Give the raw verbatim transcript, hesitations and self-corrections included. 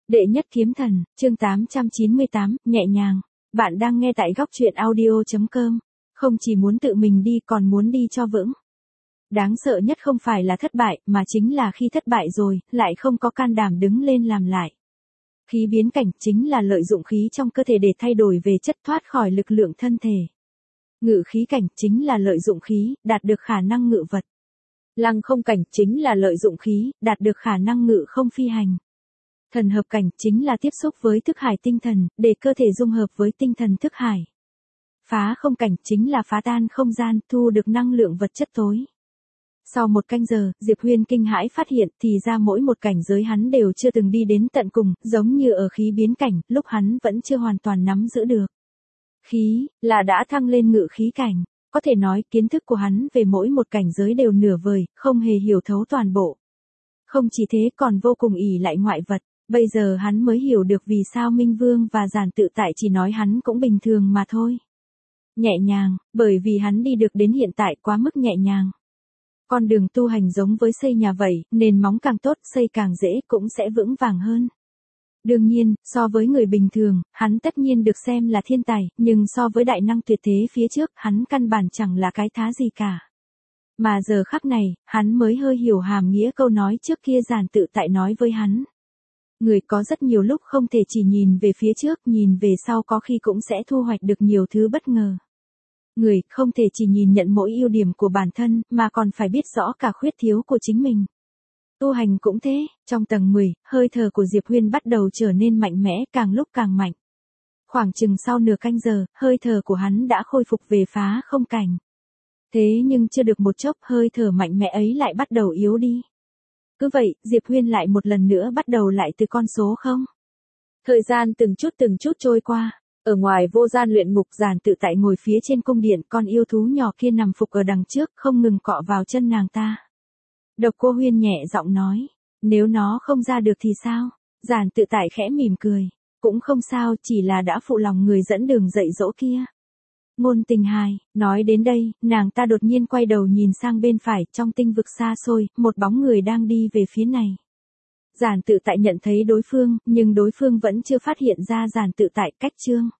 Đệ nhất kiếm thần, chương tám trăm chín mươi tám, nhẹ nhàng. Bạn đang nghe tại góc truyện audio chấm com. Không chỉ muốn tự mình đi còn muốn đi cho vững. Đáng sợ nhất không phải là thất bại, mà chính là khi thất bại rồi, lại không có can đảm đứng lên làm lại. Khí biến cảnh chính là lợi dụng khí trong cơ thể để thay đổi về chất thoát khỏi lực lượng thân thể. Ngự khí cảnh chính là lợi dụng khí, đạt được khả năng ngự vật. Lăng không cảnh chính là lợi dụng khí, đạt được khả năng ngự không phi hành. Thần hợp cảnh chính là tiếp xúc với thức hải tinh thần, để cơ thể dung hợp với tinh thần thức hải. Phá không cảnh chính là phá tan không gian, thu được năng lượng vật chất tối. Sau một canh giờ, Diệp Huyên kinh hãi phát hiện thì ra mỗi một cảnh giới hắn đều chưa từng đi đến tận cùng, giống như ở khí biến cảnh, lúc hắn vẫn chưa hoàn toàn nắm giữ được. Khí, là đã thăng lên ngự khí cảnh, có thể nói kiến thức của hắn về mỗi một cảnh giới đều nửa vời, không hề hiểu thấu toàn bộ. Không chỉ thế còn vô cùng ỷ lại ngoại vật. Bây giờ hắn mới hiểu được vì sao Minh Vương và Giản Tự Tại chỉ nói hắn cũng bình thường mà thôi. Nhẹ nhàng, bởi vì hắn đi được đến hiện tại quá mức nhẹ nhàng. Con đường tu hành giống với xây nhà vậy, nền móng càng tốt, xây càng dễ cũng sẽ vững vàng hơn. Đương nhiên, so với người bình thường, hắn tất nhiên được xem là thiên tài, nhưng so với đại năng tuyệt thế phía trước, hắn căn bản chẳng là cái thá gì cả. Mà giờ khắc này, hắn mới hơi hiểu hàm nghĩa câu nói trước kia Giản Tự Tại nói với hắn. Người có rất nhiều lúc không thể chỉ nhìn về phía trước, nhìn về sau có khi cũng sẽ thu hoạch được nhiều thứ bất ngờ. Người không thể chỉ nhìn nhận mỗi ưu điểm của bản thân, mà còn phải biết rõ cả khuyết thiếu của chính mình. Tu hành cũng thế, trong tầng mười, hơi thở của Diệp Huyên bắt đầu trở nên mạnh mẽ, càng lúc càng mạnh. Khoảng chừng sau nửa canh giờ, hơi thở của hắn đã khôi phục về phá không cảnh. Thế nhưng chưa được một chốc, hơi thở mạnh mẽ ấy lại bắt đầu yếu đi. Cứ vậy, Diệp Huyên lại một lần nữa bắt đầu lại từ con số không. Thời gian từng chút từng chút trôi qua, ở ngoài vô gian luyện ngục Giản Tự Tại ngồi phía trên cung điện, con yêu thú nhỏ kia nằm phục ở đằng trước, không ngừng cọ vào chân nàng ta. Độc Cô Huyên nhẹ giọng nói, nếu nó không ra được thì sao? Giản Tự Tại khẽ mỉm cười, cũng không sao, chỉ là đã phụ lòng người dẫn đường dạy dỗ kia. Ngôn Tình Hài, nói đến đây, nàng ta đột nhiên quay đầu nhìn sang bên phải, trong tinh vực xa xôi, một bóng người đang đi về phía này. Giản Tự Tại nhận thấy đối phương, nhưng đối phương vẫn chưa phát hiện ra Giản Tự Tại cách chương.